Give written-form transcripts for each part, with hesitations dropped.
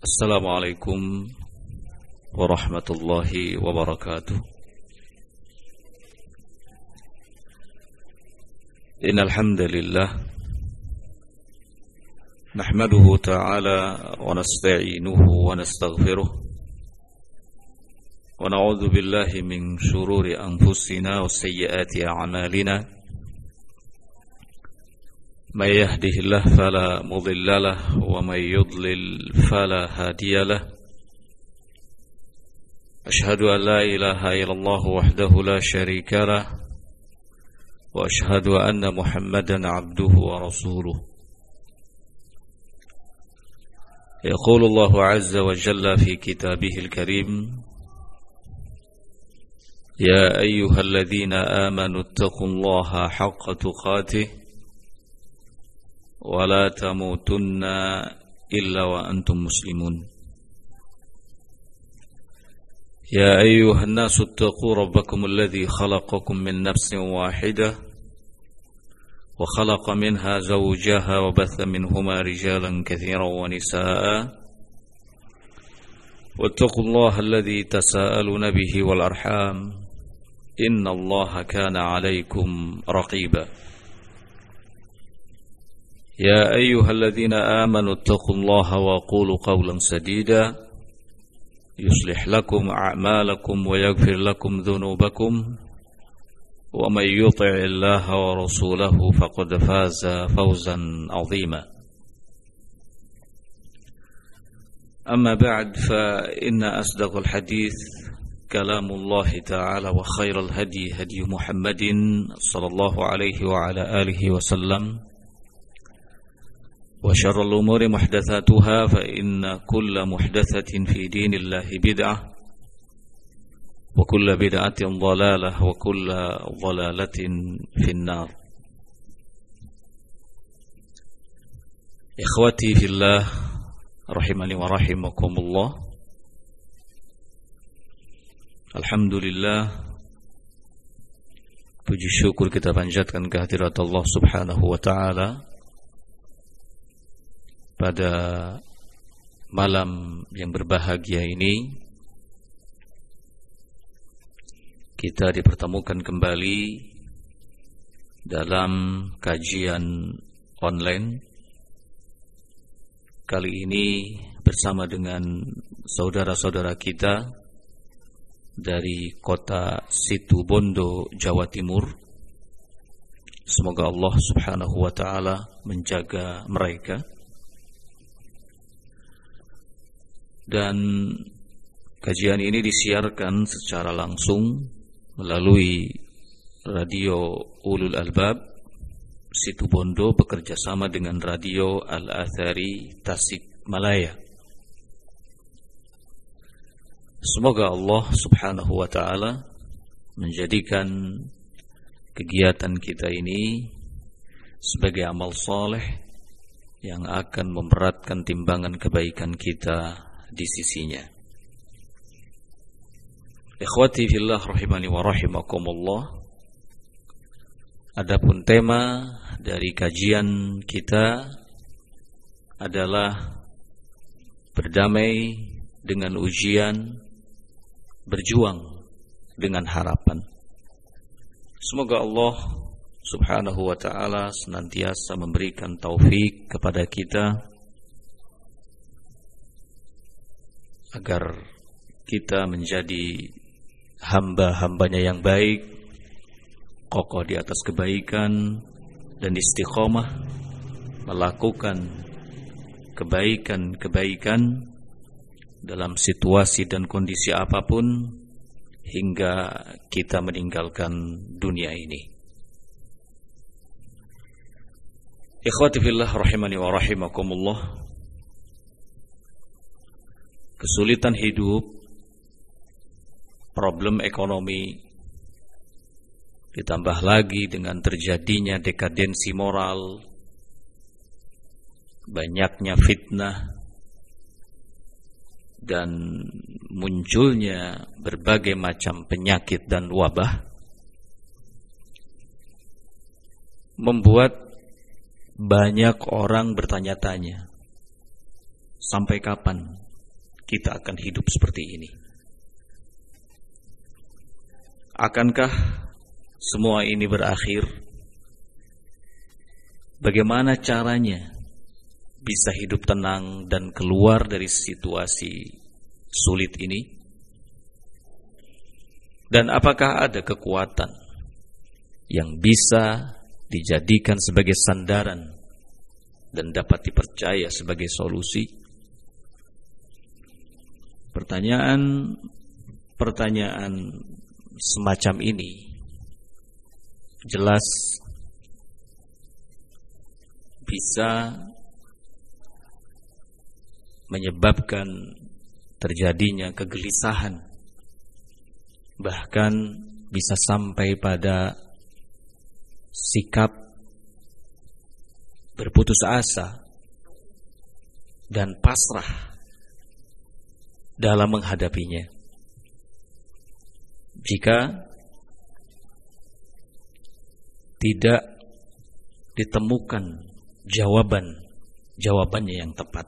Assalamualaikum warahmatullahi wabarakatuh. Innal hamdalillah nahmaduhu ta'ala wa nasta'inuhu wa nastaghfiruh wa na'udzu billahi min shururi anfusina wa sayyiati a'malina. May yahdihillahu fala mudilla lahu wa may yudlil fala hadiya lahu. Ashhadu an la ilaha illallah wahdahu la syarika lahu wa ashhadu anna Muhammadan abduhu wa rasuluh. Yaqulu Allahu azza wa jalla fi kitabihil karim, ya ayyuhalladzina amanu ittaqullaha haqqa tuqatih wa la tamutunna illa wa antum muslimun. Ya ayyuhan nasu ittaqu rabbakum alladhi khalaqakum min nafsin wahidah wa khalaqa minha zawjaha wa batha minhuma rijalan katsiran wa nisaa'a wattaqullaha alladhi tasaaluna bihi wal arham innallaha kana 'alaykum raqiba. يا أيها الذين آمنوا اتقوا الله وقولوا قولا سديدا يصلح لكم أعمالكم ويغفر لكم ذنوبكم ومن يطع الله ورسوله فقد فاز فوزا عظيما. أما بعد فإن أصدق الحديث كلام الله تعالى وخير الهدي هدي محمد صلى الله عليه وعلى آله وسلم وشر الأمور محدثاتها فإن كل محدثة في دين الله بدعة وكل بدعة ضلالة وكل ضلالة في النار. إخوتي في الله رحمني ورحمكم الله. Alhamdulillah, puji syukur kita panjatkan kehadirat Allah Subhanahu wa taala pada malam yang berbahagia ini. Kita dipertemukan kembali dalam kajian online. Kali ini bersama dengan saudara-saudara kita dari kota Situbondo, Jawa Timur. Semoga Allah Subhanahu wa taala menjaga mereka. Dan kajian ini disiarkan secara langsung melalui Radio Ulul Albab Situbondo bekerjasama dengan Radio Al-Athari Tasikmalaya. Semoga Allah Subhanahu wa taala menjadikan kegiatan kita ini sebagai amal saleh yang akan memberatkan timbangan kebaikan kita di sisinya. Ikhwati fillah rahimani wa rahimakumullah. Adapun tema dari kajian kita adalah berdamai dengan ujian, berjuang dengan harapan. Semoga Allah Subhanahu wa taala senantiasa memberikan taufik kepada kita agar kita menjadi hamba-hambanya yang baik, kokoh di atas kebaikan dan istiqomah melakukan kebaikan-kebaikan dalam situasi dan kondisi apapun hingga kita meninggalkan dunia ini. Ikhwati fillah rahimani wa rahimakumullah. Kesulitan hidup, problem ekonomi, ditambah lagi dengan terjadinya dekadensi moral, banyaknya fitnah, dan munculnya berbagai macam penyakit dan wabah, membuat banyak orang bertanya-tanya, sampai kapan kita akan hidup seperti ini? Akankah semua ini berakhir? Bagaimana caranya bisa hidup tenang dan keluar dari situasi sulit ini? Dan apakah ada kekuatan yang bisa dijadikan sebagai sandaran dan dapat dipercaya sebagai solusi? Pertanyaan semacam ini jelas bisa menyebabkan terjadinya kegelisahan, bahkan bisa sampai pada sikap berputus asa dan pasrah dalam menghadapinya. Jika tidak ditemukan jawabannya yang tepat.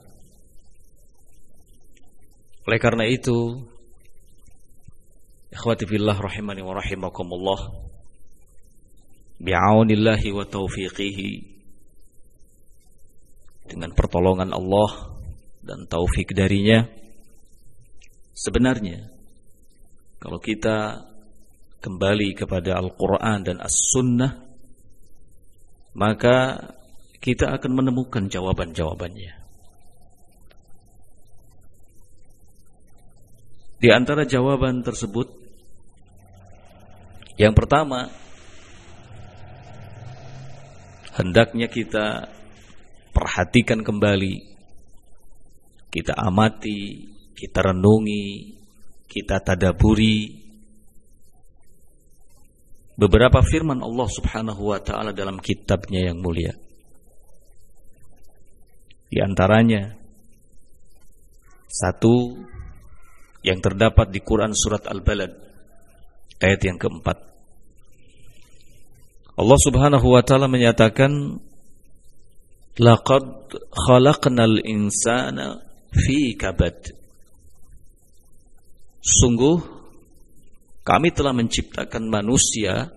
Oleh karena itu, ikhwati fillah rahimani wa rahimakumullah, bi'aunillahi wa taufiqihi, dengan pertolongan Allah dan taufik darinya, sebenarnya kalau kita kembali kepada Al-Quran dan As-Sunnah, maka kita akan menemukan jawaban-jawabannya. Di antara jawaban tersebut, yang pertama, hendaknya kita perhatikan kembali, kita amati, kita renungi, kita tadaburi beberapa firman Allah Subhanahu wa ta'ala dalam kitabnya yang mulia. Di antaranya satu yang terdapat di Quran surat Al-Balad ayat yang keempat. Allah Subhanahu wa ta'ala menyatakan, laqad khalaqnal insana fi kabad. Sungguh kami telah menciptakan manusia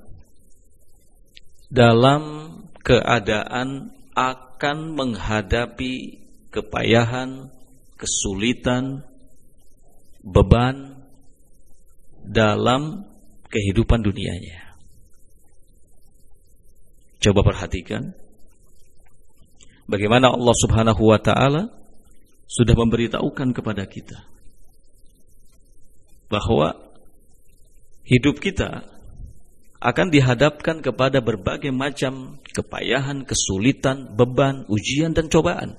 dalam keadaan akan menghadapi kepayahan, kesulitan, beban dalam kehidupan dunianya. Coba perhatikan bagaimana Allah Subhanahu wa ta'ala sudah memberitahukan kepada kita bahwa hidup kita akan dihadapkan kepada berbagai macam kepayahan, kesulitan, beban, ujian, dan cobaan.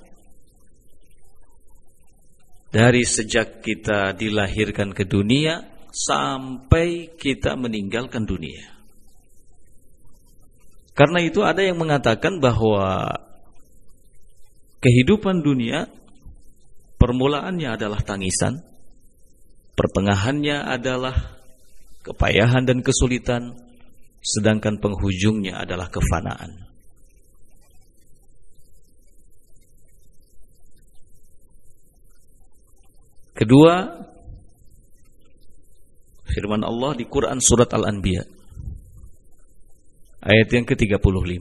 Dari sejak kita dilahirkan ke dunia sampai kita meninggalkan dunia. Karena itu ada yang mengatakan bahwa kehidupan dunia permulaannya adalah tangisan, pertengahannya adalah kepayahan dan kesulitan, sedangkan penghujungnya adalah kefanaan. Kedua, firman Allah di Quran surat Al-Anbiya ayat yang ke-35.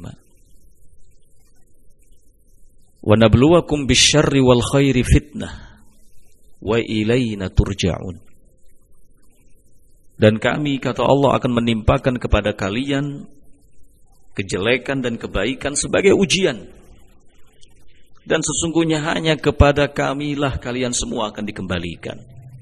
Wa nabluwakum bisyarri wal khairi fitnah wa ilaina turja'un. Dan kami, kata Allah, akan menimpakan kepada kalian kejelekan dan kebaikan sebagai ujian. Dan sesungguhnya hanya kepada kamilah kalian semua akan dikembalikan.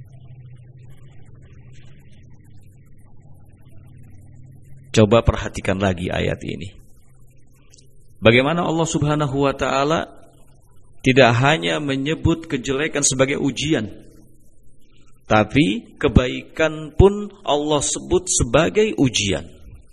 Coba perhatikan lagi ayat ini. Bagaimana Allah Subhanahu wa ta'ala tidak hanya menyebut kejelekan sebagai ujian, tapi kebaikan pun Allah sebut sebagai ujian.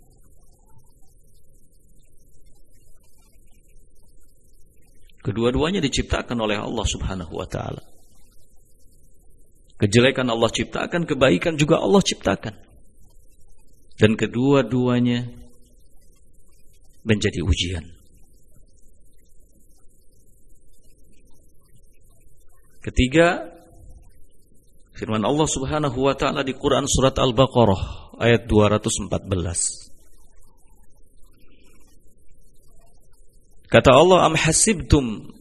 Kedua-duanya diciptakan oleh Allah Subhanahu wa ta'ala. Kejelekan Allah ciptakan, kebaikan juga Allah ciptakan. Dan kedua-duanya menjadi ujian. Ketiga, Firman Allah Subhanahu wa taala di Quran surat Al-Baqarah ayat 214. Kata Allah, am hasibtum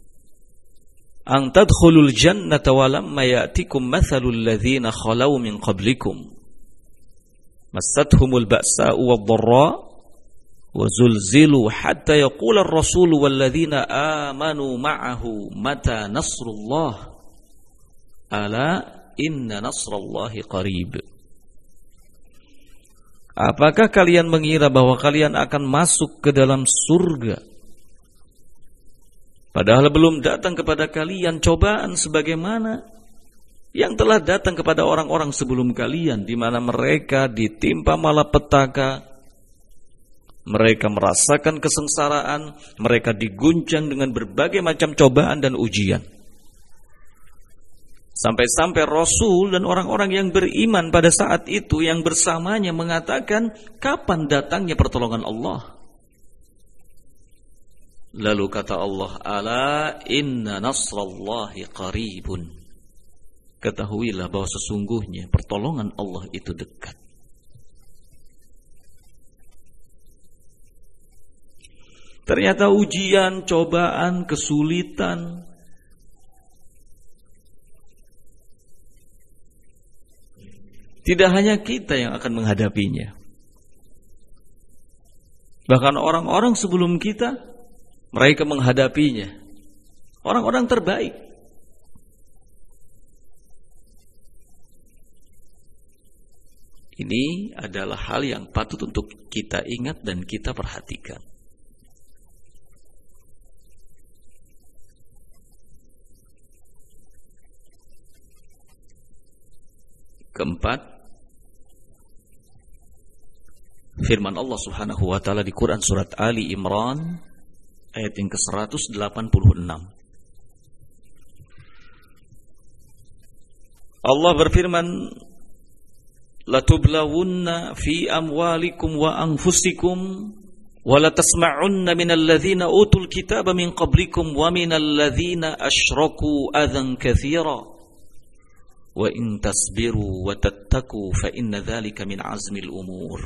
an tadkhulul jannata wa lamma ya'tikum mathalul ladzina khalaw min qablikum massathumul ba'sa'u wad-dharra wa zulzilu hatta yaqula ar-rasulu wal ladzina amanu ma'ahu mata nasrullah ala inna nasrallahi qarib. Apakah kalian mengira bahwa kalian akan masuk ke dalam surga padahal belum datang kepada kalian cobaan sebagaimana yang telah datang kepada orang-orang sebelum kalian, di mana mereka ditimpa malapetaka, mereka merasakan kesengsaraan, mereka diguncang dengan berbagai macam cobaan dan ujian. Sampai-sampai Rasul dan orang-orang yang beriman pada saat itu yang bersamanya mengatakan, kapan datangnya pertolongan Allah? Lalu kata Allah, ala inna nasrallahi qaribun. Ketahuilah bahwa sesungguhnya pertolongan Allah itu dekat. Ternyata ujian, cobaan, kesulitan tidak hanya kita yang akan menghadapinya. Bahkan orang-orang sebelum kita, mereka menghadapinya. Orang-orang terbaik. Ini adalah hal yang patut untuk kita ingat dan kita perhatikan. Keempat, firman Allah Subhanahu wa taala di Quran surat Ali Imran ayat yang ke-186. Allah berfirman, latublawunna fi amwalikum wa anfusikum wa latasma'unna minal ladzina utul kitaba min qablikum wa minal ladzina asyraku adzan katsira wa in tasbiru wa tattaku fa inna dzalika min azmil umur.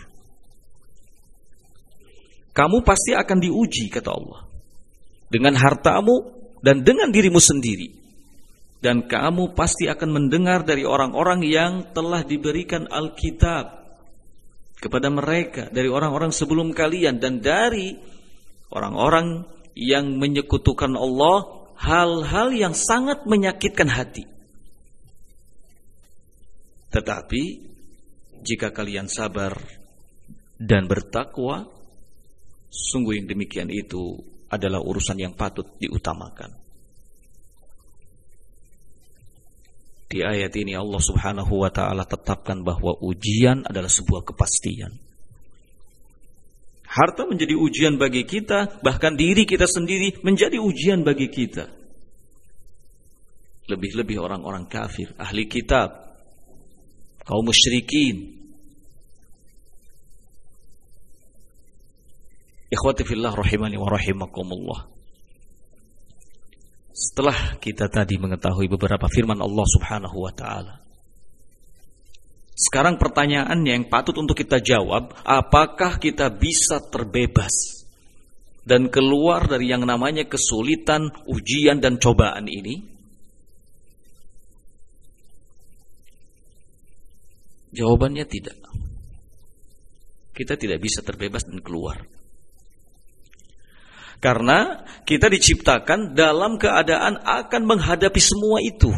Kamu pasti akan diuji, kata Allah, dengan hartamu dan dengan dirimu sendiri. Dan kamu pasti akan mendengar dari orang-orang yang telah diberikan Alkitab kepada mereka, dari orang-orang sebelum kalian, dan dari orang-orang yang menyekutukan Allah, hal-hal yang sangat menyakitkan hati. Tetapi jika kalian sabar dan bertakwa, sungguh yang demikian itu adalah urusan yang patut diutamakan. Di ayat ini Allah Subhanahu wa taala tetapkan bahwa ujian adalah sebuah kepastian. Harta menjadi ujian bagi kita, bahkan diri kita sendiri menjadi ujian bagi kita. Lebih-lebih orang-orang kafir, ahli kitab, kaum musyrikin. Ikhwati fillah rahimani wa rahimakumullah. Setelah kita tadi mengetahui beberapa firman Allah Subhanahu wa taala, sekarang pertanyaannya yang patut untuk kita jawab, apakah kita bisa terbebas dan keluar dari yang namanya kesulitan, ujian dan cobaan ini? Jawabannya tidak. Kita tidak bisa terbebas dan keluar. Karena kita diciptakan dalam keadaan akan menghadapi semua itu.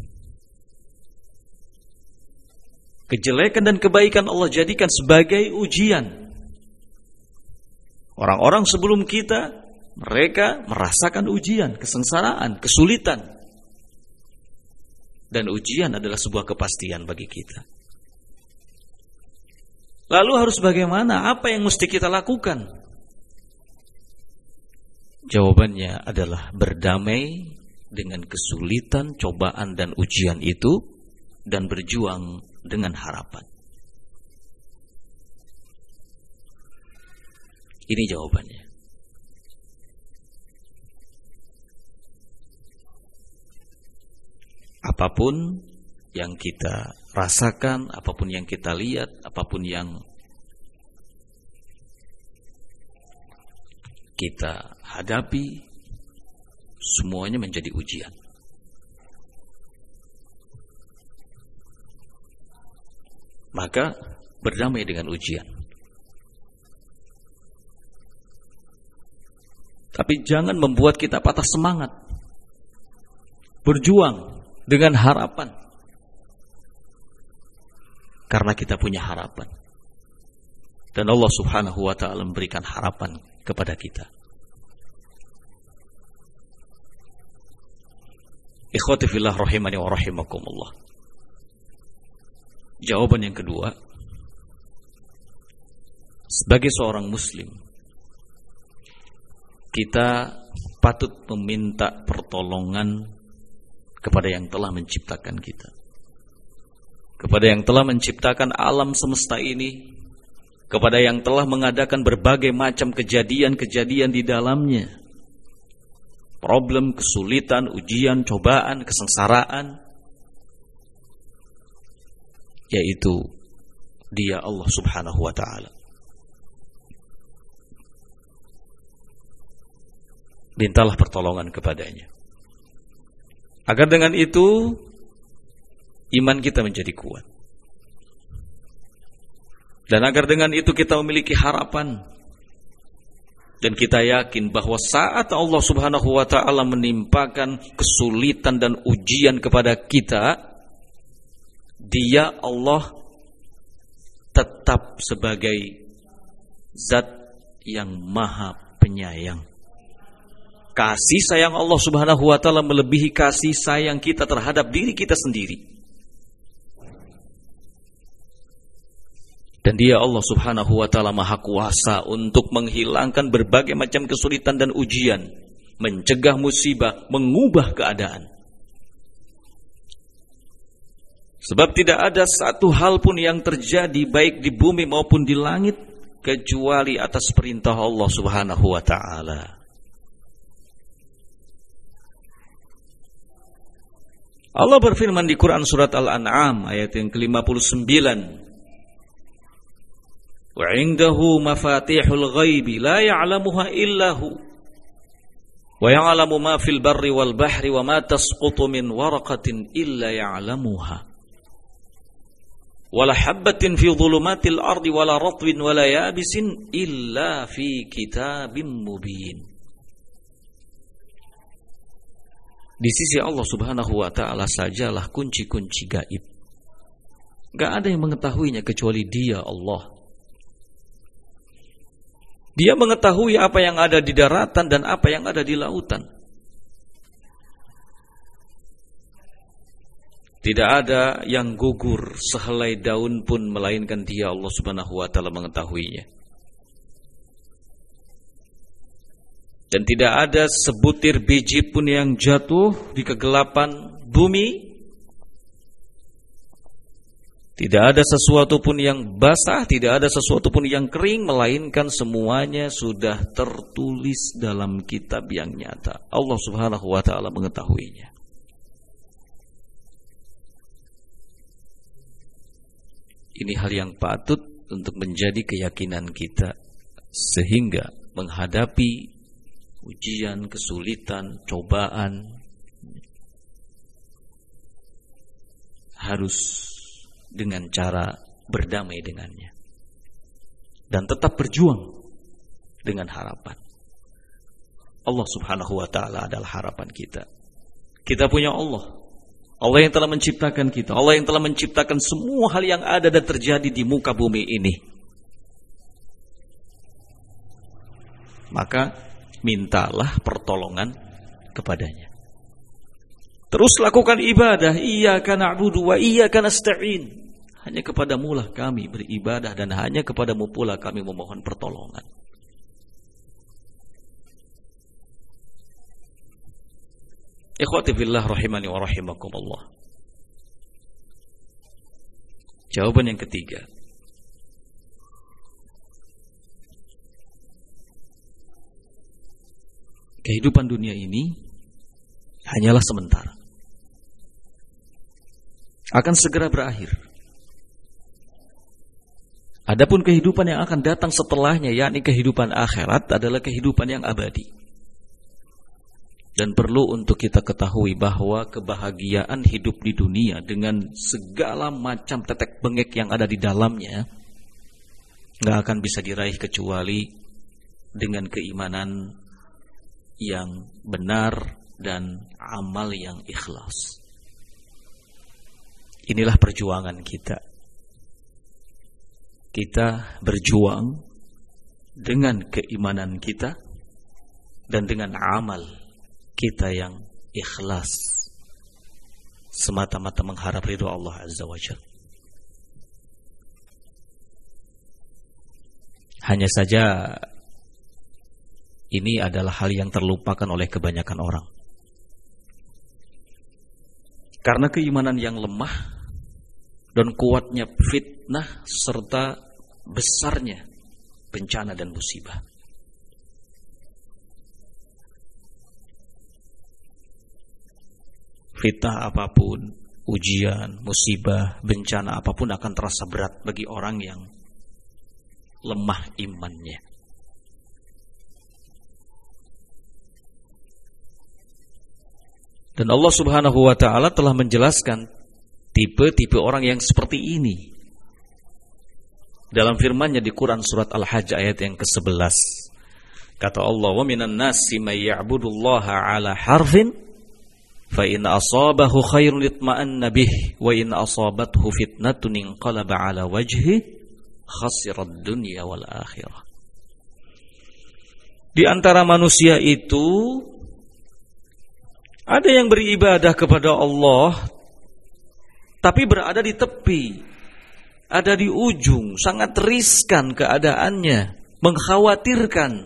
Kejelekan dan kebaikan Allah jadikan sebagai ujian. Orang-orang sebelum kita, mereka merasakan ujian, kesengsaraan, kesulitan. Dan ujian adalah sebuah kepastian bagi kita. Lalu harus bagaimana? Apa yang mesti kita lakukan? Jawabannya adalah berdamai dengan kesulitan, cobaan dan ujian itu dan berjuang dengan harapan. Ini jawabannya. Apapun yang kita rasakan, apapun yang kita lihat, apapun yang kita hadapi, semuanya menjadi ujian. Maka berdamai dengan ujian. Tapi jangan membuat kita patah semangat. Berjuang dengan harapan. Karena kita punya harapan. Dan Allah Subhanahu wa ta'ala memberikan harapan kepada kita. Ikhwati fillah rahimani wa rahimakumullah. Jawaban yang kedua, sebagai seorang muslim, kita patut meminta pertolongan kepada yang telah menciptakan kita, kepada yang telah menciptakan alam semesta ini, kepada yang telah mengadakan berbagai macam kejadian-kejadian di dalamnya, problem, kesulitan, ujian, cobaan, kesengsaraan, yaitu Dia Allah Subhanahu wa ta'ala. Mintalah pertolongan kepadanya, agar dengan itu iman kita menjadi kuat, dan agar dengan itu kita memiliki harapan, dan kita yakin bahwa saat Allah Subhanahu wa ta'ala menimpakan kesulitan dan ujian kepada kita, Dia Allah tetap sebagai zat yang maha penyayang. Kasih sayang Allah Subhanahu wa ta'ala melebihi kasih sayang kita terhadap diri kita sendiri. Dan Dia Allah Subhanahu wa ta'ala maha kuasa untuk menghilangkan berbagai macam kesulitan dan ujian, mencegah musibah, mengubah keadaan. Sebab tidak ada satu hal pun yang terjadi baik di bumi maupun di langit kecuali atas perintah Allah Subhanahu wa ta'ala. Allah berfirman di Quran surat Al-An'am ayat yang ke-59, wa 'indahu mafatihul ghaibi la ya'lamuha illa hu wa ya'lamu ma fil barri wal bahri wa ma tasqutu min waraqatin illa ya'lamuha wala habbatin fi dhulumatil ardi wala ratbin wala yabisin illa fi kitabim mubin. Di sisi Allah Subhanahu wa ta'ala sajalah kunci-kunci gaib. Gak ada yang mengetahuinya kecuali Dia Allah. Dia mengetahui apa yang ada di daratan dan apa yang ada di lautan. Tidak ada yang gugur sehelai daun pun melainkan Dia Allah Subhanahu wa ta'ala mengetahuinya. Dan tidak ada sebutir biji pun yang jatuh di kegelapan bumi. Tidak ada sesuatu pun yang basah, tidak ada sesuatu pun yang kering, melainkan semuanya sudah tertulis dalam kitab yang nyata. Allah Subhanahu wa ta'ala mengetahuinya. Ini hal yang patut untuk menjadi keyakinan kita, sehingga menghadapi ujian, kesulitan, cobaan harus dengan cara berdamai dengannya dan tetap berjuang dengan harapan. Allah Subhanahu wa ta'ala adalah harapan kita. Kita punya Allah. Allah yang telah menciptakan kita. Allah yang telah menciptakan semua hal yang ada dan terjadi di muka bumi ini. Maka mintalah pertolongan kepadanya. Terus lakukan ibadah. Iyyaka na'budu wa iyyaka nasta'in. Hanya kepadamu lah kami beribadah dan hanya kepadamu pula kami memohon pertolongan. Ikhwati fillah rahimani wa rahimakumullah. Jawaban yang ketiga, kehidupan dunia ini hanyalah sementara. akan segera berakhir. Adapun kehidupan yang akan datang setelahnya, yakni kehidupan akhirat, adalah kehidupan yang abadi. Dan perlu untuk kita ketahui bahwa kebahagiaan hidup di dunia dengan segala macam tetek bengek yang ada di dalamnya gak akan bisa diraih kecuali dengan keimanan yang benar dan amal yang ikhlas. Inilah perjuangan kita. Kita berjuang dengan keimanan kita dan dengan amal kita yang ikhlas, semata-mata mengharap ridho Allah Azza wa Jalla. Hanya saja ini adalah hal yang terlupakan oleh kebanyakan orang. Karena keimanan yang lemah dan kuatnya fitnah serta besarnya bencana dan musibah. Fitnah apapun, ujian, musibah, bencana apapun akan terasa berat bagi orang yang lemah imannya. Dan Allah Subhanahu wa ta'ala telah menjelaskan tipe-tipe orang yang seperti ini dalam firman-Nya di Quran surat Al-Hajj ayat yang ke-11. Kata Allah, "Wa minan nasi may ya'budullaha 'ala harfin fa in asabahu khairun itma'anna bih wa in asabathu fitnatun inqalaba 'ala wajhi khasirad dunya wal akhirah." Di antara manusia itu ada yang beribadah kepada Allah tapi berada di tepi, ada di ujung, sangat riskan keadaannya, mengkhawatirkan.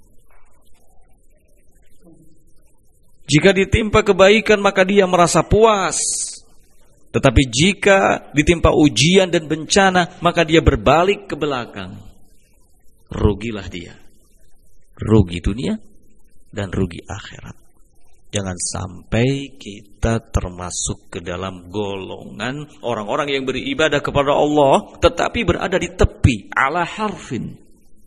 Jika ditimpa kebaikan maka dia merasa puas. Tetapi jika ditimpa ujian dan bencana maka dia berbalik ke belakang. Rugilah dia. Rugi dunia dan rugi akhirat. Jangan sampai kita termasuk ke dalam golongan orang-orang yang beribadah kepada Allah tetapi berada di tepi, ala harfin.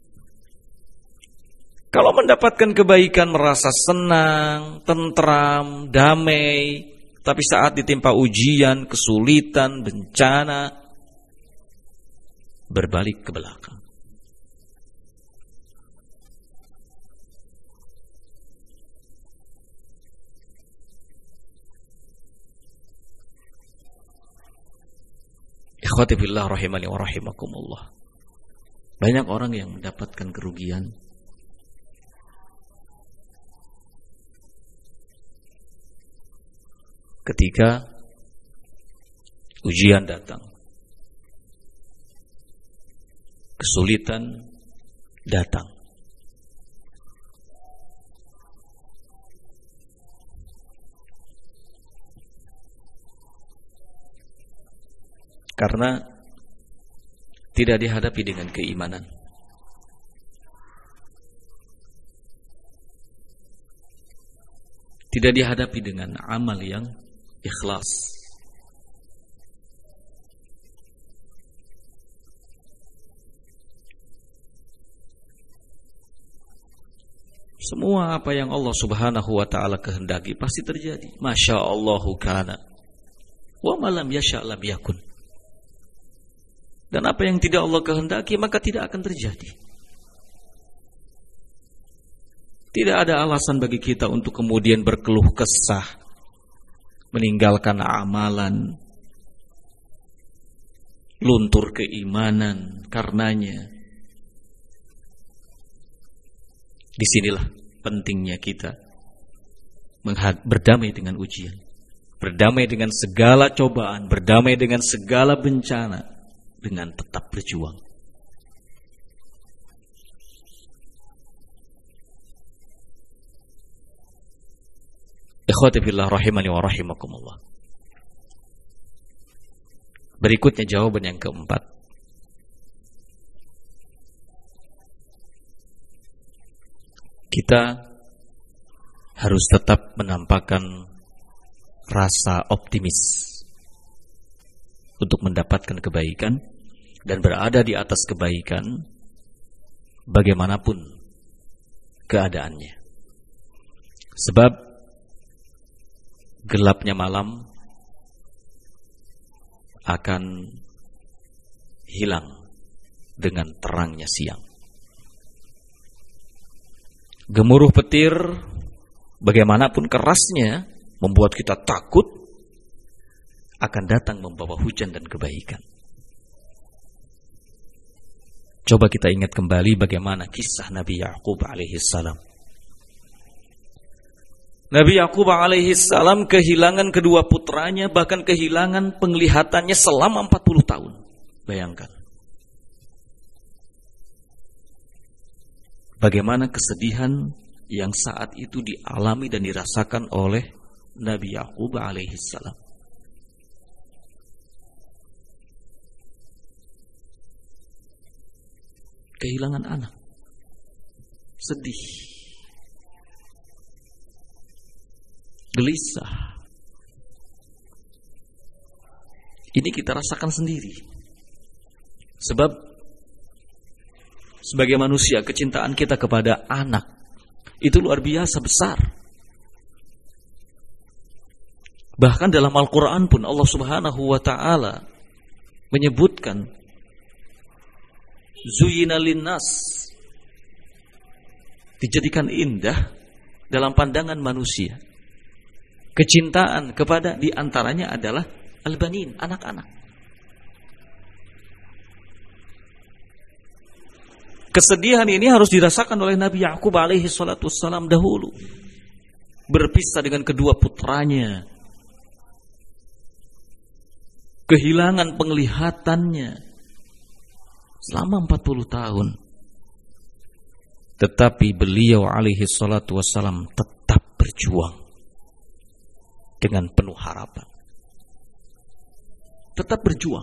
Kalau mendapatkan kebaikan merasa senang, tentram, damai, tapi saat ditimpa ujian, kesulitan, bencana, berbalik ke belakang. Ikhwati billah rahimani wa rahimakumullah. Banyak orang yang mendapatkan kerugian ketika ujian datang, kesulitan datang. Karena tidak dihadapi dengan keimanan. Tidak dihadapi dengan amal yang ikhlas. Semua apa yang Allah Subhanahu wa ta'ala kehendaki pasti terjadi. Masya Allahu kana wa ma lam yasha' lam yakun. Dan apa yang tidak Allah kehendaki maka tidak akan terjadi. Tidak ada alasan bagi kita untuk kemudian berkeluh kesah, meninggalkan amalan, luntur keimanan karenanya. Disinilah pentingnya kita berdamai dengan ujian, berdamai dengan segala cobaan, berdamai dengan segala bencana, dengan tetap berjuang. Ikhwati fillah rahimani wa rahimakumullah. Berikutnya jawaban yang keempat. Kita harus tetap menampakkan rasa optimis untuk mendapatkan kebaikan dan berada di atas kebaikan bagaimanapun keadaannya. Sebab gelapnya malam akan hilang dengan terangnya siang. Gemuruh petir bagaimanapun kerasnya membuat kita takut, akan datang membawa hujan dan kebaikan. Coba kita ingat kembali bagaimana kisah Nabi Yakub alaihissalam. Nabi Yakub alaihissalam kehilangan kedua putranya, bahkan kehilangan penglihatannya selama 40 tahun. Bayangkan. Bagaimana kesedihan yang saat itu dialami dan dirasakan oleh Nabi Yakub alaihissalam. Kehilangan anak, sedih, gelisah. Ini kita rasakan sendiri. Sebab sebagai manusia, kecintaan kita kepada anak itu luar biasa besar. Bahkan dalam Al-Quran pun Allah Subhanahu wa ta'ala menyebutkan Zuyina linnas, dijadikan indah dalam pandangan manusia. Kecintaan kepada diantaranya adalah al-banin, anak-anak. Kesedihan ini harus dirasakan oleh Nabi Yakub alaihi salatu wassalam dahulu. Berpisah dengan kedua putranya. Kehilangan penglihatannya selama 40 tahun. Tetapi beliau alaihi salatu wassalam tetap berjuang dengan penuh harapan. Tetap berjuang.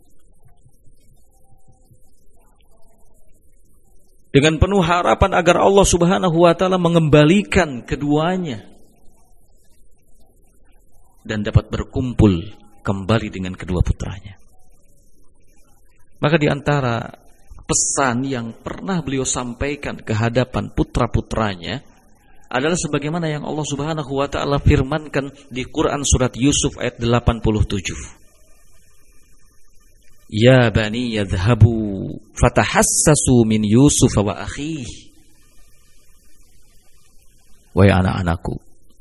Dengan penuh harapan agar Allah Subhanahu wa ta'ala mengembalikan keduanya dan dapat berkumpul kembali dengan kedua putranya. Maka di antara pesan yang pernah beliau sampaikan ke hadapan putra-putranya adalah sebagaimana yang Allah Subhanahu wa ta'ala firmankan di Quran surat Yusuf ayat 87. Ya bani yadhhabu fatahassasu min Yusuf wa akhihi. Wahai anak-anakku,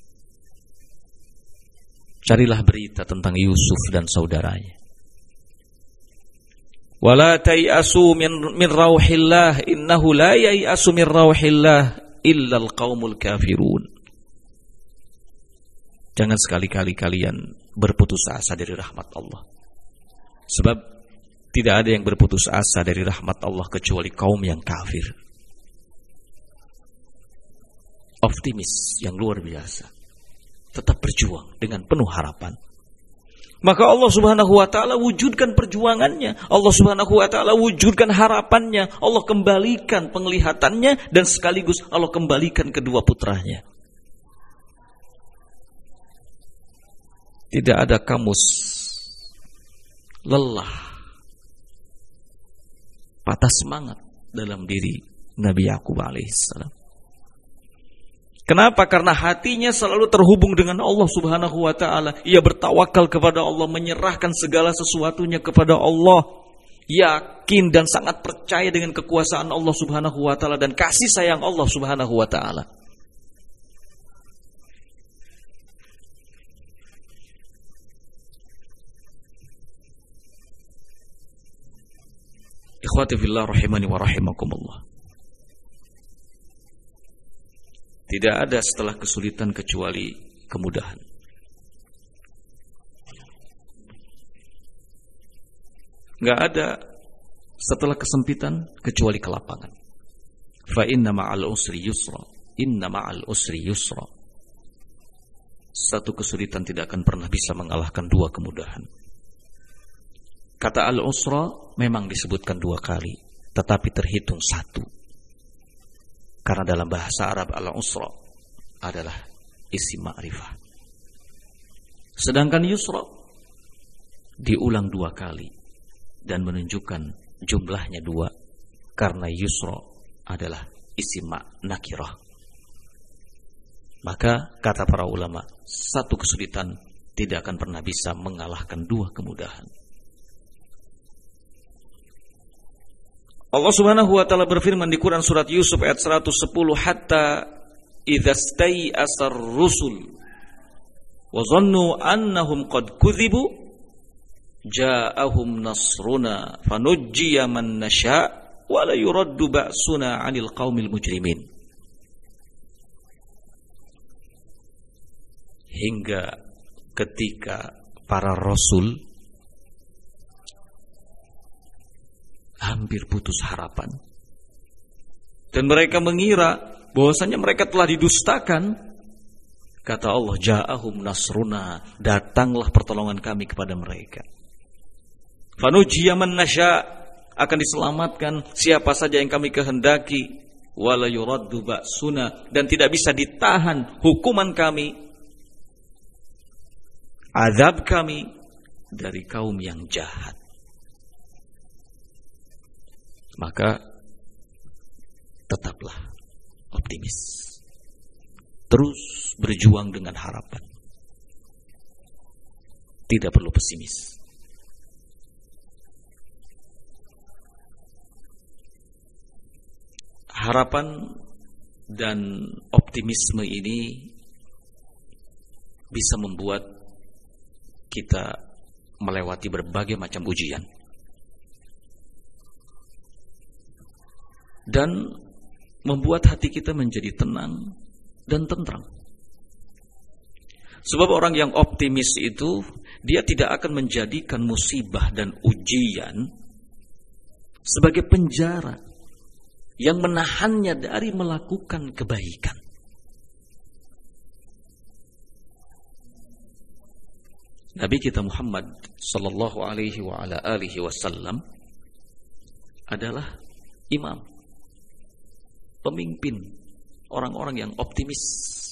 carilah berita tentang Yusuf dan saudaranya. Wala tayasu min rauhillah innahu la yayasu min rauhillah illa alqaumul kafirun. Jangan sekali-kali kalian berputus asa dari rahmat Allah. Sebab tidak ada yang berputus asa dari rahmat Allah kecuali kaum yang kafir. Optimis yang luar biasa. Tetap berjuang dengan penuh harapan. Maka Allah Subhanahu wa ta'ala wujudkan perjuangannya. Allah Subhanahu wa ta'ala wujudkan harapannya. Allah kembalikan penglihatannya dan sekaligus Allah kembalikan kedua putranya. Tidak ada kamus lelah, patah semangat dalam diri Nabi Yakub alaihissalam. Kenapa? Karena hatinya selalu terhubung dengan Allah Subhanahu wa ta'ala. Ia bertawakal kepada Allah, menyerahkan segala sesuatunya kepada Allah. Yakin dan sangat percaya dengan kekuasaan Allah Subhanahu wa ta'ala dan kasih sayang Allah Subhanahu wa ta'ala. Ikhwati fillah rahimani wa rahimakumullah. Tidak ada setelah kesulitan kecuali kemudahan. Enggak ada setelah kesempitan kecuali kelapangan. Fa inna ma'al usri yusra. Inna ma'al usri yusra. Satu kesulitan tidak akan pernah bisa mengalahkan dua kemudahan. Kata al-usra memang disebutkan dua kali, tetapi terhitung satu. Karena dalam bahasa Arab al-usra adalah isim ma'rifah. Sedangkan yusra diulang 2 kali dan menunjukkan jumlahnya 2 karena yusra adalah isim nakirah. Maka kata para ulama, satu kesulitan tidak akan pernah bisa mengalahkan 2 kemudahan. Allah Subhanahu wa taala berfirman di Quran surat Yusuf ayat 110, hatta idza stai'asar rusul wa dhannu annahum qad kudzibu ja'ahum nasruna fanujjiya man nasha' wa la yuraddu ba'suna 'anil qaumil mujrimin. Hingga ketika para rasul hampir putus harapan dan mereka mengira bahwasanya mereka telah didustakan, kata Allah, ja'ahum nasruna, datanglah pertolongan kami kepada mereka. Fanujjiya man nasya', akan diselamatkan siapa saja yang kami kehendaki, wala yuraddu ba'suna, dan tidak bisa ditahan hukuman kami, azab kami dari kaum yang jahat. Maka tetaplah optimis, terus berjuang dengan harapan, tidak perlu pesimis. Harapan dan optimisme ini bisa membuat kita melewati berbagai macam ujian dan membuat hati kita menjadi tenang dan tentram. Sebab orang yang optimis itu, dia tidak akan menjadikan musibah dan ujian sebagai penjara yang menahannya dari melakukan kebaikan. Nabi kita Muhammad sallallahu alaihi wa ala alihi wasallam adalah imam, pemimpin orang-orang yang optimis.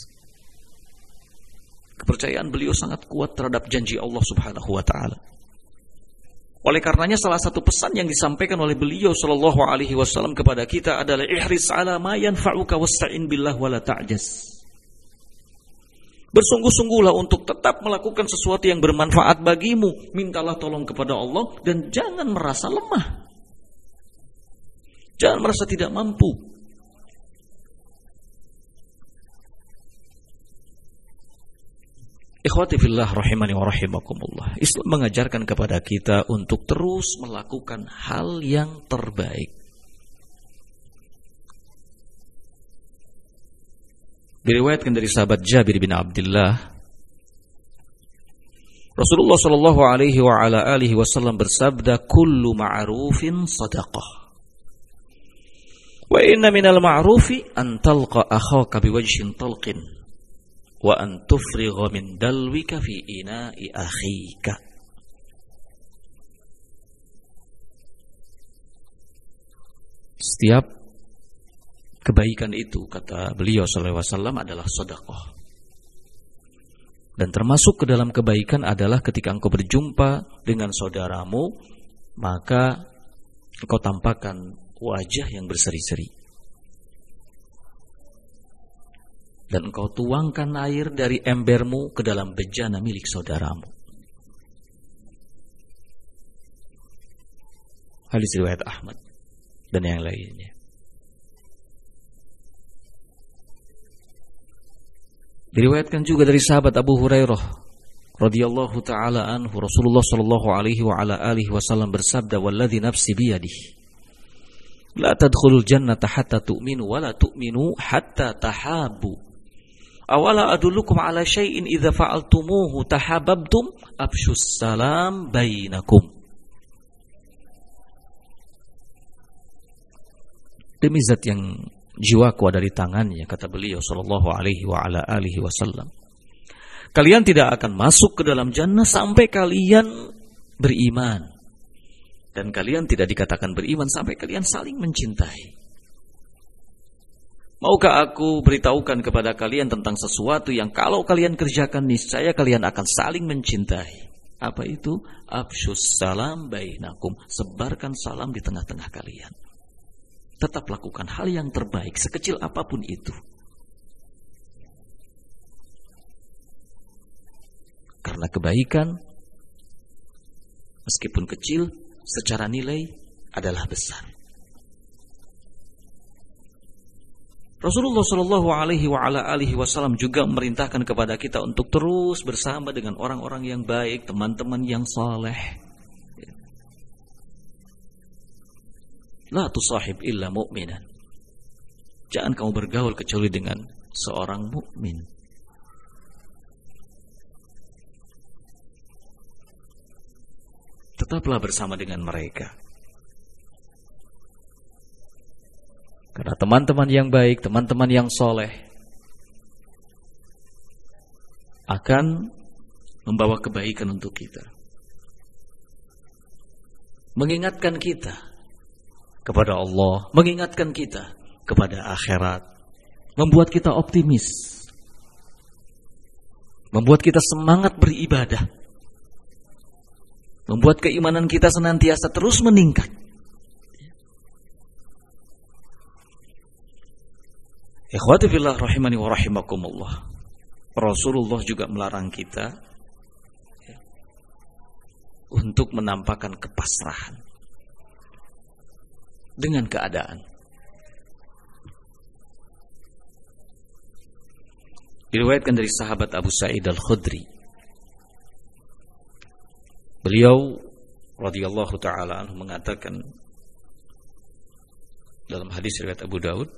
Kepercayaan beliau sangat kuat terhadap janji Allah Subhanahu wa taala. Oleh karenanya salah satu pesan yang disampaikan oleh beliau sallallahu alaihi wasallam kepada kita adalah ihris ala ma yanfa'uka wasta'in billah wala ta'jaz. Bersungguh-sungguhlah untuk tetap melakukan sesuatu yang bermanfaat bagimu, mintalah tolong kepada Allah dan jangan merasa lemah. Jangan merasa tidak mampu. Ikhwati fillah rahimani wa rahimakumullah. Islam mengajarkan kepada kita untuk terus melakukan hal yang terbaik. Diriwayatkan dari sahabat Jabir bin Abdullah, Rasulullah sallallahu alaihi wa ala alihi wasallam bersabda, kullu ma'rufin sadaqah. Wa inna minal ma'rufi an talqa akhaka biwajhin talqin wa an tufrigha min dalwika fi ina'i akhika. Setiap kebaikan itu, kata beliau sallallahu alaihi wasallam, adalah sedekah. Dan termasuk ke dalam kebaikan adalah ketika engkau berjumpa dengan saudaramu, maka engkau tampakkan wajah yang berseri-seri. Dan engkau tuangkan air dari embermu ke dalam bejana milik saudaramu. Hadis riwayat Ahmad dan yang lainnya. Diriwayatkan juga dari sahabat Abu Hurairah radhiyallahu taala anhu, Rasulullah sallallahu alaihi wa ala alihi wasallam bersabda, "Walladzi nafsi biyadihi la tadkhulul jannata hatta tu'minu wa la tu'minu hatta tahabbu. Awala adullukum ala syai'in idza fa'altumuhu tahabbtum afshus salam bainakum." Demi zat yang jiwaku ada di tangannya, kata beliau sallallahu alaihi wa ala alihi wasallam, kalian tidak akan masuk ke dalam jannah sampai kalian beriman, dan kalian tidak dikatakan beriman sampai kalian saling mencintai. Maukah aku beritahukan kepada kalian tentang sesuatu yang kalau kalian kerjakan niscaya kalian akan saling mencintai? Apa itu? Afsyus salam bainakum. Sebarkan salam di tengah-tengah kalian. Tetap lakukan hal yang terbaik, sekecil apapun itu. Karena kebaikan, meskipun kecil, secara nilai adalah besar. Rasulullah Shallallahu Alaihi Wasallam juga memerintahkan kepada kita untuk terus bersama dengan orang-orang yang baik, teman-teman yang saleh. La tusahib illa mu'minan. Jangan kamu bergaul kecuali dengan seorang mukmin. Tetaplah bersama dengan mereka. Karena teman-teman yang baik, teman-teman yang soleh akan membawa kebaikan untuk kita. Mengingatkan kita kepada Allah, mengingatkan kita kepada akhirat, membuat kita optimis, membuat kita semangat beribadah, membuat keimanan kita senantiasa terus meningkat. Ikhwati fillah rahimani wa rahimakumullah. Rasulullah juga melarang kita untuk menampakkan kepasrahan dengan keadaan. Diriwayatkan dari sahabat Abu Sa'id Al-Khudri. Beliau radhiyallahu taala anhu mengatakan dalam hadis riwayat Abu Daud,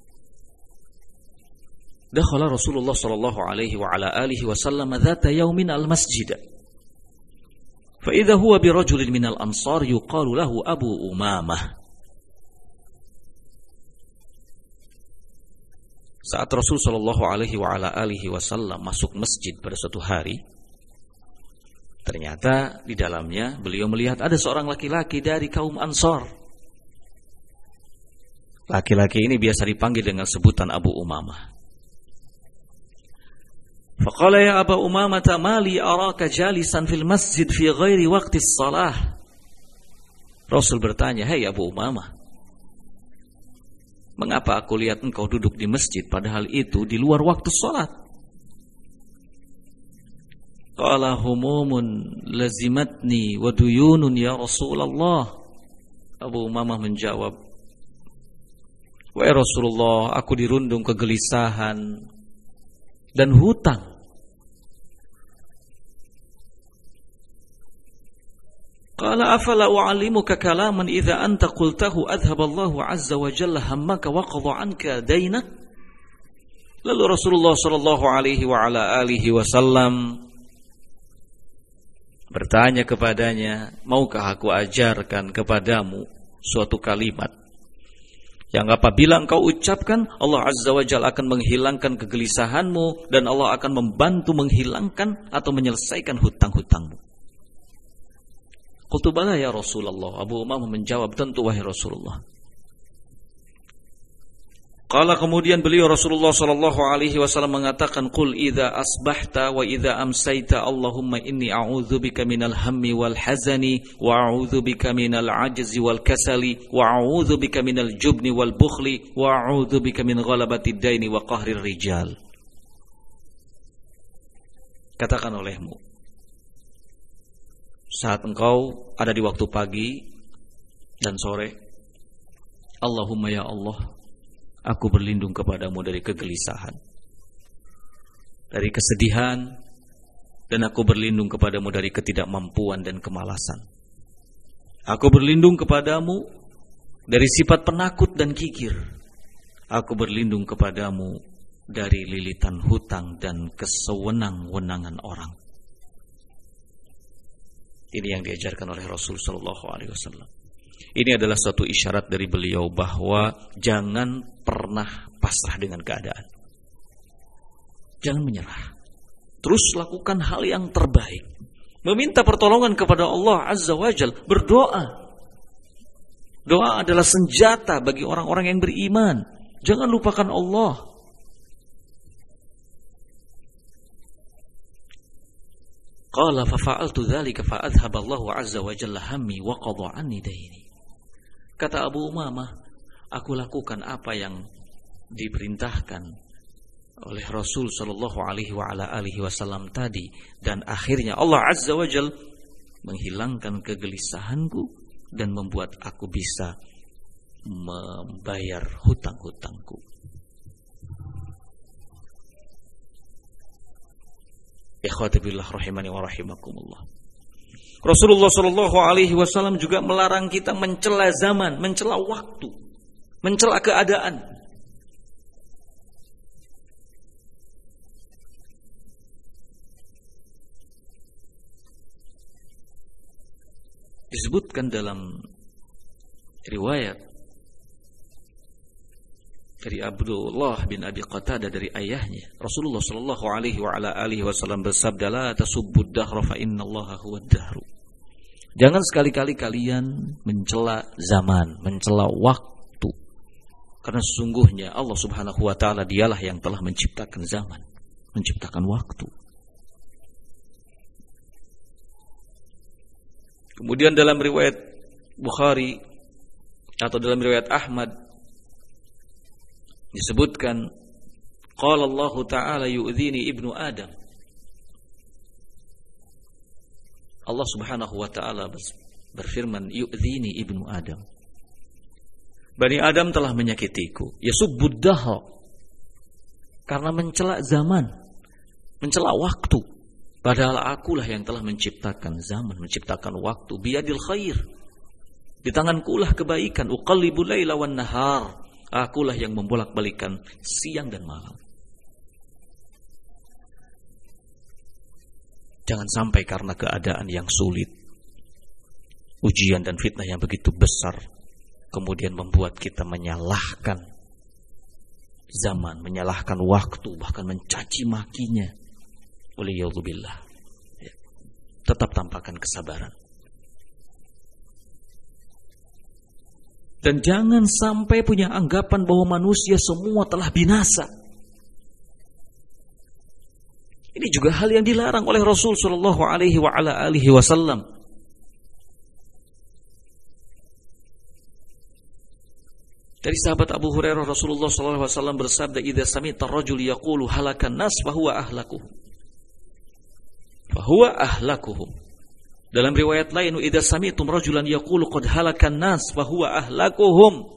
dakhala Rasulullah sallallahu alaihi wa ala alihi wasallam dzata yaumin al-masjid. Fa idza huwa bi rajulin minal ansar yuqalu lahu Abu Umamah. Saat Rasul sallallahu alaihi wa ala alihi wasallam masuk masjid pada suatu hari, ternyata di dalamnya beliau melihat ada seorang laki-laki dari kaum Ansar. Laki-laki ini biasa dipanggil dengan sebutan Abu Umamah. Faqala ya Aba Umamah ma li araka jalisan fil masjid fi ghairi waqti shalah. Rasul bertanya, "Hai Abu Umamah, mengapa aku lihat engkau duduk di masjid padahal itu di luar waktu salat?" Qala humumun lazimatni wa duyunun ya Rasulullah. Abu Umamah menjawab, "Wahai Rasulullah, aku dirundung kegelisahan dan hutang." Qala afala u'allimuka kalaman idza anta qultahu adhaballahu azza wa jalla hammaka wa qadha anka dainak. Lalu Rasulullah sallallahu alaihi wa ala alihi wasallam bertanya kepadanya, "Maukah aku ajarkan kepadamu suatu kalimat yang apabila engkau ucapkan, Allah azza wa jalla akan menghilangkan kegelisahanmu dan Allah akan membantu menghilangkan atau menyelesaikan hutang-hutangmu?" Qultu bala ya Rasulullah. Abu Umamah menjawab, "Tentu wahai Rasulullah." Qala, kemudian beliau Rasulullah sallallahu alaihi wasallam mengatakan, "Qul idza asbahta wa idza amsayta Allahumma inni a'udzubika minal hammi wal hazani wa a'udzubika minal ajzi wal kasali wa a'udzubika minal jubni wal bukhli wa a'udzubika min ghalabatid daini wa qahrir rijal." Katakan olehmu saat engkau ada di waktu pagi dan sore, "Allahumma ya Allah, aku berlindung kepadamu dari kegelisahan, dari kesedihan, dan aku berlindung kepadamu dari ketidakmampuan dan kemalasan. Aku berlindung kepadamu dari sifat penakut dan kikir. Aku berlindung kepadamu dari lilitan hutang dan kesewenang-wenangan orang." Ini yang diajarkan oleh Rasul sallallahu alaihi wasallam. Ini adalah suatu isyarat dari beliau bahwa jangan pernah pasrah dengan keadaan. Jangan menyerah. Terus lakukan hal yang terbaik. Meminta pertolongan kepada Allah Azza wa Jalla, berdoa. Doa adalah senjata bagi orang-orang yang beriman. Jangan lupakan Allah. Qala fa fa'altu dzalika fa adhhaballahu 'azza wa jalla hammi wa qada 'anni daini. Kata Abu Umamah, aku lakukan apa yang diperintahkan oleh Rasul sallallahu alaihi wa ala alihi wasallam tadi, dan akhirnya Allah Azza wa Jalla menghilangkan kegelisahanku dan membuat aku bisa membayar hutang-hutangku. Ikhwati billah rahimani wa rahimakumullah. Rasulullah sallallahu alaihi wasallam juga melarang kita mencela zaman, mencela waktu, mencela keadaan. Disebutkan dalam riwayat dari Abdullah bin Abi Qatadah dari ayahnya, Rasulullah sallallahu alaihi wa ala alihi wasallam bersabda, la tasubbud dahra fa innallaha huwad dahru. Jangan sekali-kali kalian mencela zaman, mencela waktu, karena sesungguhnya Allah Subhanahu wa taala dialah yang telah menciptakan zaman, menciptakan waktu. Kemudian dalam riwayat Bukhari atau dalam riwayat Ahmad disebutkan, qala Allah Ta'ala yu'dhini ibnu Adam. Allah Subhanahu wa taala berfirman, yu'dhini ibnu Adam. Bani Adam telah menyakitiku. Yasubbud dahr, karena mencela zaman, mencela waktu. Padahal akulah yang telah menciptakan zaman, menciptakan waktu. Biyadil khair, di tangankulah kebaikan. Uqallibul laila wan nahar, akulah yang membolak-balikan siang dan malam. Jangan sampai karena keadaan yang sulit, ujian dan fitnah yang begitu besar, kemudian membuat kita menyalahkan zaman, menyalahkan waktu, bahkan mencaci makinya. Waliyadzubillah. Tetap tampakkan kesabaran. Dan jangan sampai punya anggapan bahwa manusia semua telah binasa. Ini juga hal yang dilarang oleh Rasul sallallahu alaihi wa ala alihi wasallam. Dari sahabat Abu Hurairah, Rasulullah sallallahu alaihi wasallam bersabda, "Idza sami'ta ar-rajul yaqulu halakan nas fa huwa ahlakuhum." Dalam riwayat lain, "Idza sami'tum rajulan yaqulu qad halakan nas fa huwa ahlakuhum."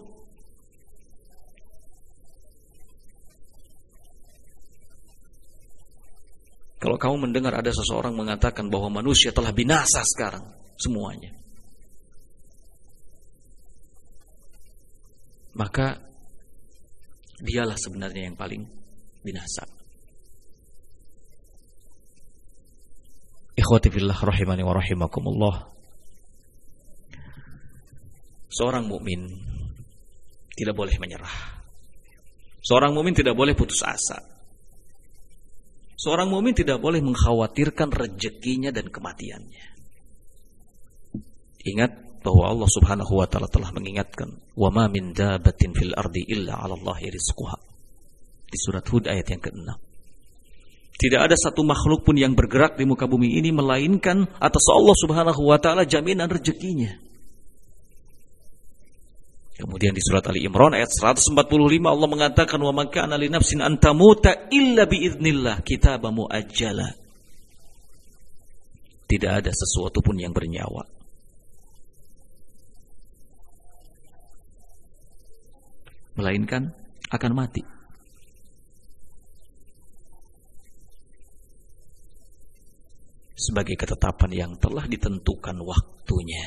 Kalau kamu mendengar ada seseorang mengatakan bahwa manusia telah binasa sekarang semuanya, maka dialah sebenarnya yang paling binasa. Ikhwati fillah rahimani wa rahimakumullah. Seorang mukmin tidak boleh menyerah. Seorang mukmin tidak boleh putus asa. Seorang mukmin tidak boleh mengkhawatirkan rezekinya dan kematiannya. Ingat bahwa Allah Subhanahu wa taala telah mengingatkan, "Wa ma min dabbatin fil ardi illa 'ala Allahi rizquha." Di surat Hud ayat yang ke-6. Tidak ada satu makhluk pun yang bergerak di muka bumi ini melainkan atas Allah Subhanahu wa taala jaminan rezekinya. Kemudian di surat Ali Imran ayat 145 Allah mengatakan, "Wa ma kana li nafsin an tamuta illa bi idznillah kitaban muajjala." Tidak ada sesuatu pun yang bernyawa melainkan akan mati. Sebagai ketetapan yang telah ditentukan waktunya.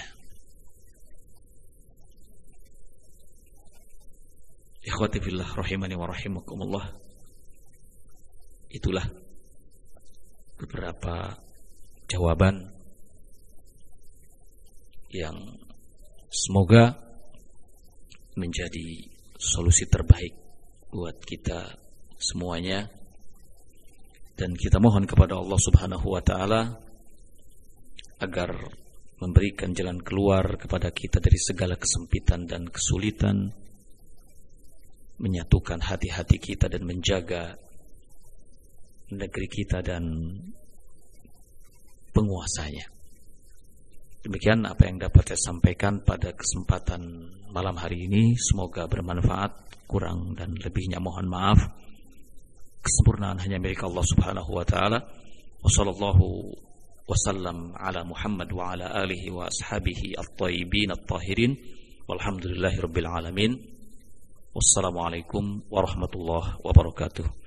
Ikhwati fillah rahimani wa rahimakumullah. Itulah beberapa jawaban yang semoga menjadi solusi terbaik buat kita semuanya, dan kita mohon kepada Allah Subhanahu wa taala agar memberikan jalan keluar kepada kita dari segala kesempitan dan kesulitan, menyatukan hati-hati kita dan menjaga negeri kita dan penguasanya. Demikian apa yang dapat saya sampaikan pada kesempatan malam hari ini. Semoga bermanfaat. Kurang dan lebihnya mohon maaf. Kesempurnaan hanya milik Allah Subhanahu wa taala. Wassallallahu wasallam ala Muhammad wa ala alihi wa ashabihi at-thayyibin at-tahirin. Walhamdulillahirabbil alamin. Wassalamualaikum warahmatullahi wabarakatuh.